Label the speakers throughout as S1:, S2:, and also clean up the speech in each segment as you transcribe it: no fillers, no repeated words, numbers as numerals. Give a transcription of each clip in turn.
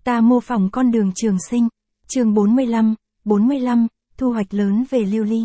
S1: Ta mô phỏng con đường trường sinh. Chương 45, thu hoạch lớn về lưu ly.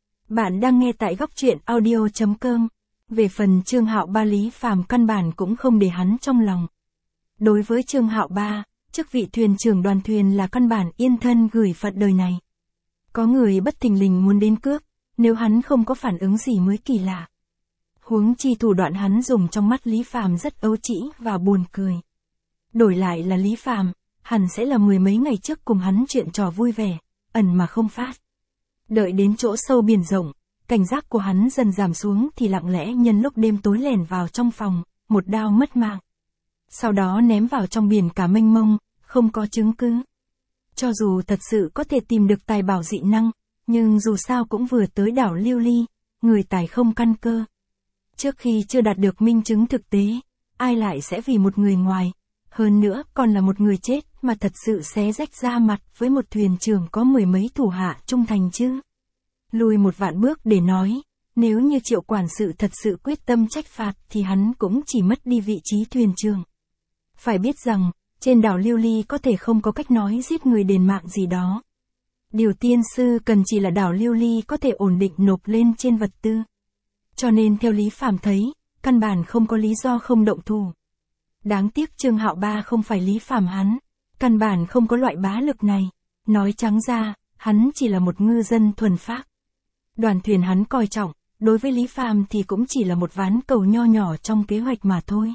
S1: Bạn đang nghe tại góc truyện audio.com. Về phần Trương Hạo Ba, Lý Phàm căn bản cũng không để hắn trong lòng. Đối với Trương Hạo Ba, chức vị thuyền trưởng đoàn thuyền là căn bản yên thân gửi phận đời này. Có người bất thình lình muốn đến cướp, nếu hắn không có phản ứng gì mới kỳ lạ. Huống chi thủ đoạn hắn dùng trong mắt Lý Phàm rất ấu trĩ và buồn cười. Đổi lại là Lý Phàm, hẳn sẽ là mười mấy ngày trước cùng hắn chuyện trò vui vẻ, ẩn mà không phát. Đợi đến chỗ sâu biển rộng, cảnh giác của hắn dần giảm xuống thì lặng lẽ nhân lúc đêm tối lẻn vào trong phòng, một đao mất mạng. Sau đó ném vào trong biển cả mênh mông, không có chứng cứ. Cho dù thật sự có thể tìm được tài bảo dị năng, nhưng dù sao cũng vừa tới đảo Lưu Ly, người tài không căn cơ. Trước khi chưa đạt được minh chứng thực tế, ai lại sẽ vì một người ngoài, hơn nữa còn là một người chết mà thật sự xé rách da mặt với một thuyền trưởng có mười mấy thủ hạ trung thành chứ. Lùi một vạn bước để nói, nếu như Triệu quản sự thật sự quyết tâm trách phạt thì hắn cũng chỉ mất đi vị trí thuyền trưởng. Phải biết rằng, trên đảo Lưu Ly có thể không có cách nói giết người đền mạng gì đó. Điều tiên sư cần chỉ là đảo Lưu Ly có thể ổn định nộp lên trên vật tư. Cho nên theo Lý Phàm thấy, căn bản không có lý do không động thủ. Đáng tiếc Trương Hạo Ba không phải Lý Phàm hắn, căn bản không có loại bá lực này. Nói trắng ra, hắn chỉ là một ngư dân thuần phác. Đoàn thuyền hắn coi trọng, đối với Lý Phàm thì cũng chỉ là một ván cầu nho nhỏ trong kế hoạch mà thôi.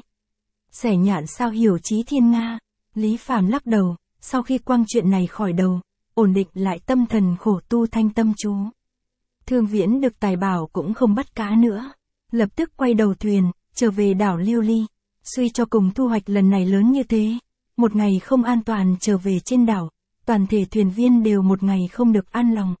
S1: Xẻ nhạn sao hiểu chí thiên nga. Lý Phàm lắc đầu, sau khi quăng chuyện này khỏi đầu, ổn định lại tâm thần khổ tu thanh tâm chú. Thương Viễn được tài bảo cũng không bắt cá nữa, lập tức quay đầu thuyền, trở về đảo Lưu Ly. Suy cho cùng thu hoạch lần này lớn như thế, một ngày không an toàn trở về trên đảo, toàn thể thuyền viên đều một ngày không được an lòng.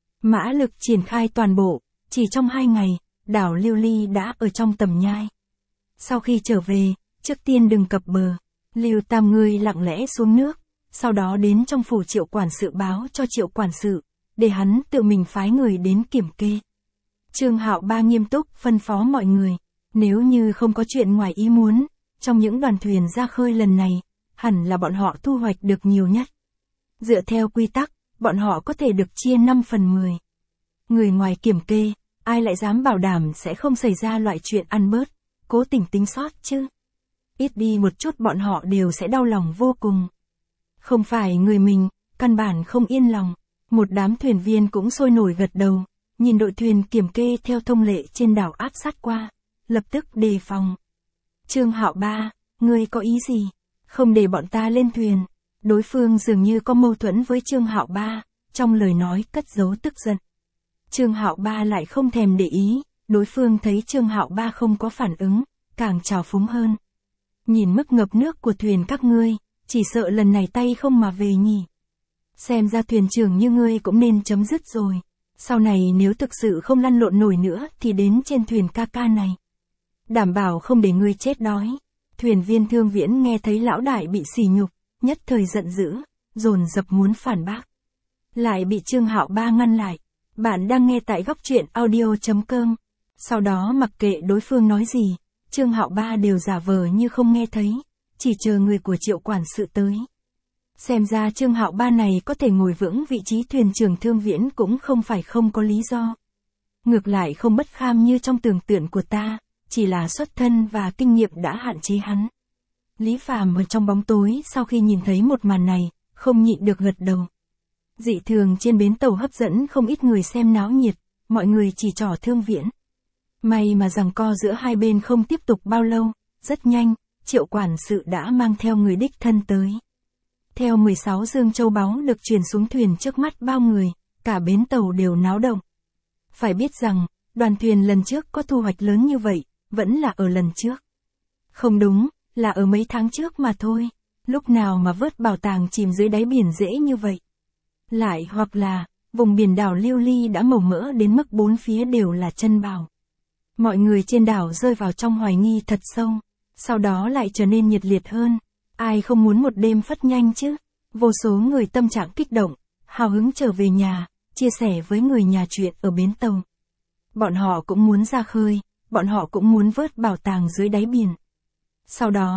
S1: Mã lực triển khai toàn bộ, chỉ trong 2 ngày, đảo Lưu Ly đã ở trong tầm nhai. Sau khi trở về, trước tiên đừng cập bờ, Lưu Tam ngươi lặng lẽ xuống nước, sau đó đến trong phủ Triệu quản sự báo cho Triệu quản sự, để hắn tự mình phái người đến kiểm kê. Trương Hạo Ba nghiêm túc phân phó mọi người, nếu như không có chuyện ngoài ý muốn, trong những đoàn thuyền ra khơi lần này, hẳn là bọn họ thu hoạch được nhiều nhất. Dựa theo quy tắc, bọn họ có thể được chia 5/10. Người ngoài kiểm kê, ai lại dám bảo đảm sẽ không xảy ra loại chuyện ăn bớt, cố tình tính sót chứ. Ít đi một chút bọn họ đều sẽ đau lòng vô cùng. Không phải người mình, căn bản không yên lòng. Một đám thuyền viên cũng sôi nổi gật đầu, nhìn đội thuyền kiểm kê theo thông lệ trên đảo áp sát qua, lập tức đề phòng. Trương Hạo Ba, ngươi có ý gì? Không để bọn ta lên thuyền. Đối phương dường như có mâu thuẫn với Trương Hạo Ba, trong lời nói cất giấu tức giận. Trương Hạo Ba lại không thèm để ý, đối phương thấy Trương Hạo Ba không có phản ứng, càng trào phúng hơn. Nhìn mức ngập nước của thuyền các ngươi, chỉ sợ lần này tay không mà về nhỉ. Xem ra thuyền trưởng như ngươi cũng nên chấm dứt rồi. Sau này nếu thực sự không lăn lộn nổi nữa thì đến trên thuyền ca ca này. Đảm bảo không để ngươi chết đói. Thuyền viên Thương Viễn nghe thấy lão đại bị sỉ nhục, nhất thời giận dữ, dồn dập muốn phản bác. Lại bị Trương Hạo Ba ngăn lại. Bạn đang nghe tại góc truyện audio.com. Sau đó mặc kệ đối phương nói gì, Trương Hạo Ba đều giả vờ như không nghe thấy, chỉ chờ người của Triệu quản sự tới. Xem ra Trương Hạo Ba này có thể ngồi vững vị trí thuyền trưởng Thương Viễn cũng không phải không có lý do. Ngược lại không bất kham như trong tưởng tượng của ta, chỉ là xuất thân và kinh nghiệm đã hạn chế hắn. Lý Phàm ở trong bóng tối sau khi nhìn thấy một màn này, không nhịn được gật đầu. Dị thường trên bến tàu hấp dẫn không ít người xem náo nhiệt, mọi người chỉ trỏ Thương Viễn. May mà giằng co giữa hai bên không tiếp tục bao lâu, rất nhanh, Triệu quản sự đã mang theo người đích thân tới. Theo 16 dương châu báu được truyền xuống thuyền trước mắt bao người, cả bến tàu đều náo động. Phải biết rằng, đoàn thuyền lần trước có thu hoạch lớn như vậy, vẫn là ở lần trước. Không đúng, là ở mấy tháng trước mà thôi, lúc nào mà vớt bảo tàng chìm dưới đáy biển dễ như vậy. Lại hoặc là, vùng biển đảo Lưu Ly đã màu mỡ đến mức bốn phía đều là chân bảo. Mọi người trên đảo rơi vào trong hoài nghi thật sâu, sau đó lại trở nên nhiệt liệt hơn. Ai không muốn một đêm phất nhanh chứ? Vô số người tâm trạng kích động, hào hứng trở về nhà, chia sẻ với người nhà chuyện ở bến tàu. Bọn họ cũng muốn ra khơi, bọn họ cũng muốn vớt bảo tàng dưới đáy biển. Sau đó,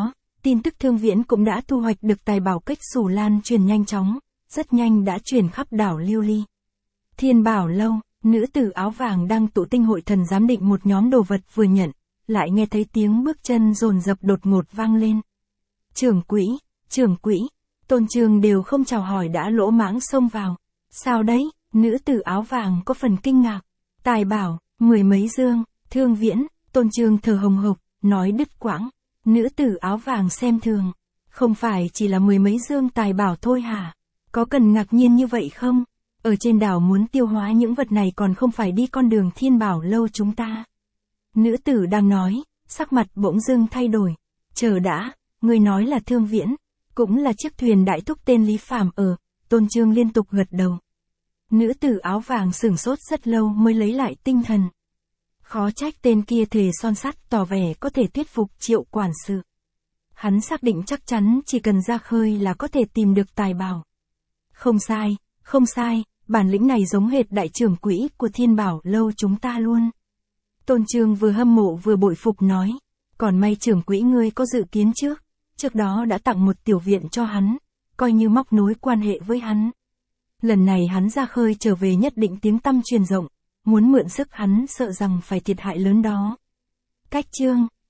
S1: Tin tức Thương Viễn cũng đã thu hoạch được tài bảo cách xù lan truyền nhanh chóng, rất nhanh đã truyền khắp đảo Lưu Ly. Thiên Bảo Lâu, nữ tử áo vàng đang tụ tinh hội thần giám định một nhóm đồ vật vừa nhận, lại nghe thấy tiếng bước chân dồn dập đột ngột vang lên. Trưởng quỹ, Tôn Trường đều không chào hỏi đã lỗ mãng xông vào. Sao đấy? Nữ tử áo vàng có phần kinh ngạc. Tài bảo, 10 mấy dương, Thương Viễn, Tôn Trường thở hồng hộc, nói đứt quãng. Nữ tử áo vàng xem thường. Không phải chỉ là 10 mấy dương tài bảo thôi hả? Có cần ngạc nhiên như vậy không? Ở trên đảo muốn tiêu hóa những vật này còn không phải đi con đường Thiên Bảo Lâu chúng ta. Nữ tử đang nói, sắc mặt bỗng dưng thay đổi. Chờ đã, người nói là Thương Viễn, cũng là chiếc thuyền đại thúc tên Lý Phàm ở. Tôn Chương liên tục gật đầu. Nữ tử áo vàng sửng sốt rất lâu mới lấy lại tinh thần. Khó trách tên kia thề son sắt tỏ vẻ có thể thuyết phục Triệu quản sự. Hắn xác định chắc chắn chỉ cần ra khơi là có thể tìm được tài bảo. Không sai, bản lĩnh này giống hệt đại trưởng quỹ của Thiên Bảo Lâu chúng ta luôn. Tôn Chương vừa hâm mộ vừa bội phục nói, còn may trưởng quỹ ngươi có dự kiến trước đó đã tặng một tiểu viện cho hắn, coi như móc nối quan hệ với hắn. Lần này hắn ra khơi trở về nhất định tiếng tăm truyền rộng, muốn mượn sức hắn sợ rằng phải thiệt hại lớn đó. Cách chương